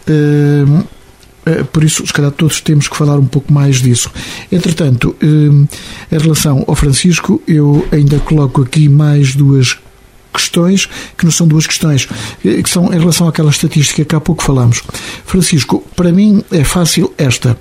Por isso, se calhar todos temos que falar um pouco mais disso. Entretanto, em relação ao Francisco, eu ainda coloco aqui mais duas questões, que não são duas questões, que são em relação àquela estatística que há pouco falamos. Francisco, para mim é fácil esta.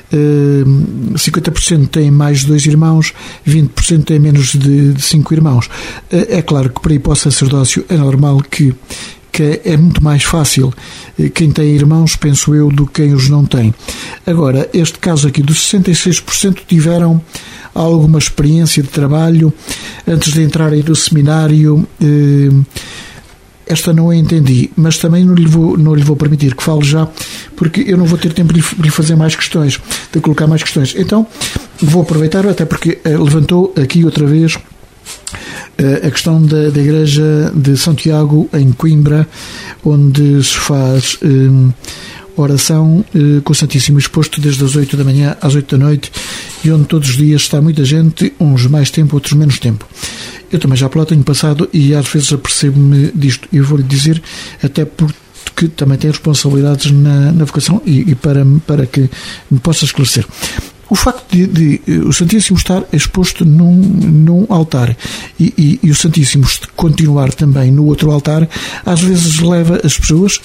50% têm mais de 2 irmãos, 20% têm menos de 5 irmãos. É claro que para ir para o sacerdócio é normal que é muito mais fácil quem tem irmãos, penso eu, do que quem os não tem. Agora, este caso aqui, dos 66% tiveram alguma experiência de trabalho antes de entrarem no seminário. Esta não a entendi, mas também não lhe vou permitir que fale já, porque eu não vou ter tempo de lhe fazer mais questões, de colocar mais questões. Então, vou aproveitar, até porque levantou aqui outra vez a questão da Igreja de São Tiago, em Coimbra, onde se faz oração com o Santíssimo exposto desde as 8 da manhã às 8 da noite, e onde todos os dias está muita gente, uns mais tempo, outros menos tempo. Eu também já por lá tenho passado e às vezes apercebo-me disto. Eu vou-lhe dizer, até porque também tenho responsabilidades na vocação, e para que me possa esclarecer. O facto de o Santíssimo estar exposto num altar e o Santíssimo continuar também no outro altar, às vezes leva as pessoas,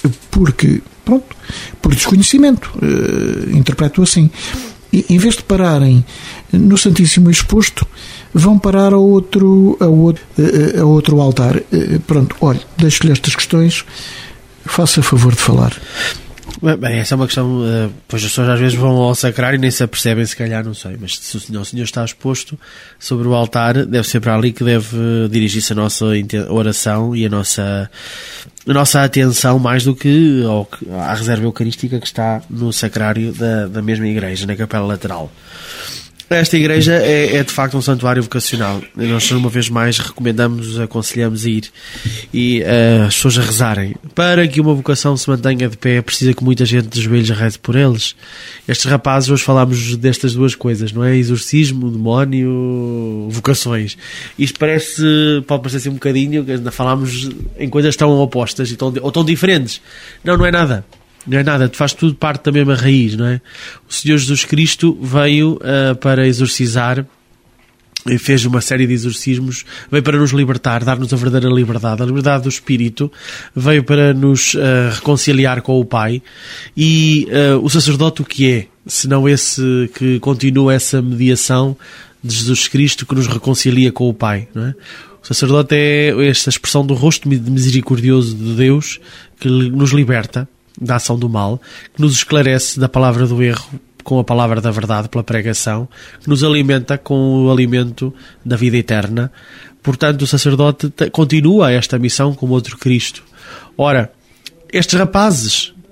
por desconhecimento, interpreto assim, e em vez de pararem no Santíssimo exposto, vão parar a outro altar. Pronto, olha, deixo-lhe estas questões, faça favor de falar. Bem, essa é uma questão, pois as pessoas às vezes vão ao sacrário e nem se apercebem, se calhar, não sei, mas se o Senhor está exposto sobre o altar, deve ser para ali que deve dirigir-se a nossa oração e a nossa atenção, mais do que à reserva eucarística que está no sacrário da mesma igreja, na capela lateral. Esta igreja é de facto um santuário vocacional. Nós, uma vez mais, recomendamos, aconselhamos a ir e as pessoas a rezarem. Para que uma vocação se mantenha de pé, precisa que muita gente de joelhos reze por eles. Estes rapazes, hoje falámos destas duas coisas, não é? Exorcismo, demónio, vocações. Isto pode parecer assim um bocadinho, ainda falámos em coisas tão opostas ou tão diferentes. Não é nada. Não é nada, faz tudo parte da mesma raiz, não é? O Senhor Jesus Cristo veio para exorcizar, fez uma série de exorcismos, veio para nos libertar, dar-nos a verdadeira liberdade. A liberdade do Espírito veio para nos reconciliar com o Pai. E o sacerdote o que é? Senão esse que continua essa mediação de Jesus Cristo que nos reconcilia com o Pai, não é? O sacerdote é esta expressão do rosto misericordioso de Deus que nos liberta da ação do mal, que nos esclarece da palavra do erro com a palavra da verdade pela pregação, que nos alimenta com o alimento da vida eterna. Portanto, o sacerdote continua esta missão como outro Cristo. Ora, estes rapazes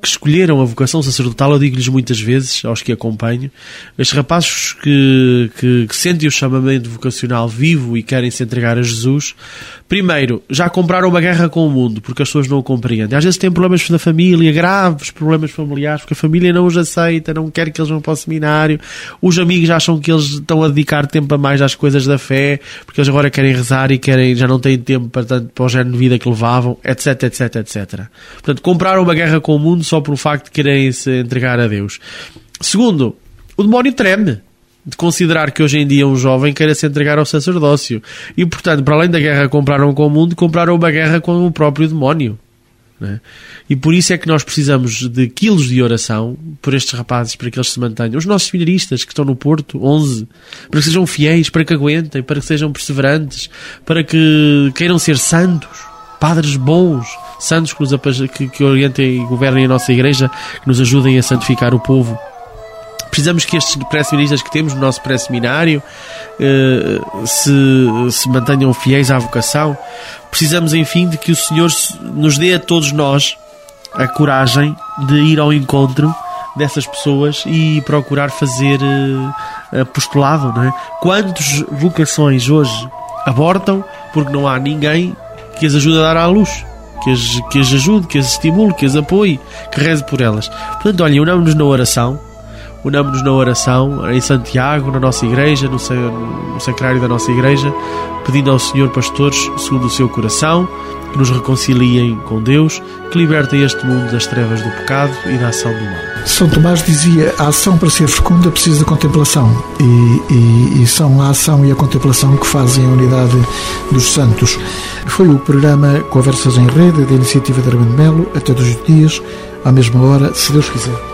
que escolheram a vocação sacerdotal, eu digo-lhes muitas vezes, aos que acompanho, estes rapazes que sentem o chamamento vocacional vivo e querem se entregar a Jesus, primeiro, já compraram uma guerra com o mundo, porque as pessoas não o compreendem. Às vezes têm problemas na família, graves problemas familiares, porque a família não os aceita, não quer que eles vão para o seminário, os amigos acham que eles estão a dedicar tempo a mais às coisas da fé, porque eles agora querem rezar e já não têm tempo para o género de vida que levavam, etc, etc, etc. Portanto, compraram uma guerra com o mundo só pelo facto de quererem se entregar a Deus. Segundo, o demónio treme de considerar que hoje em dia um jovem queira se entregar ao sacerdócio. E, portanto, para além da guerra que compraram com o mundo, compraram uma guerra com o próprio demónio. Né? E por isso é que nós precisamos de quilos de oração por estes rapazes, para que eles se mantenham. Os nossos seminaristas que estão no Porto, 11, para que sejam fiéis, para que aguentem, para que sejam perseverantes, para que queiram ser santos, padres bons, santos que orientem e governem a nossa igreja, que nos ajudem a santificar o povo. Precisamos que estes pré-seminaristas que temos no nosso pré-seminário se mantenham fiéis à vocação. Precisamos, enfim, de que o Senhor nos dê a todos nós a coragem de ir ao encontro dessas pessoas e procurar fazer apostolado, não é? Quantas vocações hoje abortam porque não há ninguém que as ajude a dar à luz, que as ajude, que as estimule, que as apoie, que reze por elas. Portanto, olhem, unamos-nos na oração em Santiago, na nossa igreja, no sacrário da nossa igreja, pedindo ao Senhor pastores segundo o seu coração, que nos reconciliem com Deus, que libertem este mundo das trevas do pecado e da ação do mal. São Tomás dizia: a ação para ser fecunda precisa de contemplação, e são a ação e a contemplação que fazem a unidade dos santos. Foi o programa Conversas em Rede da iniciativa de Armando Melo. Até 2 dias, à mesma hora, se Deus quiser.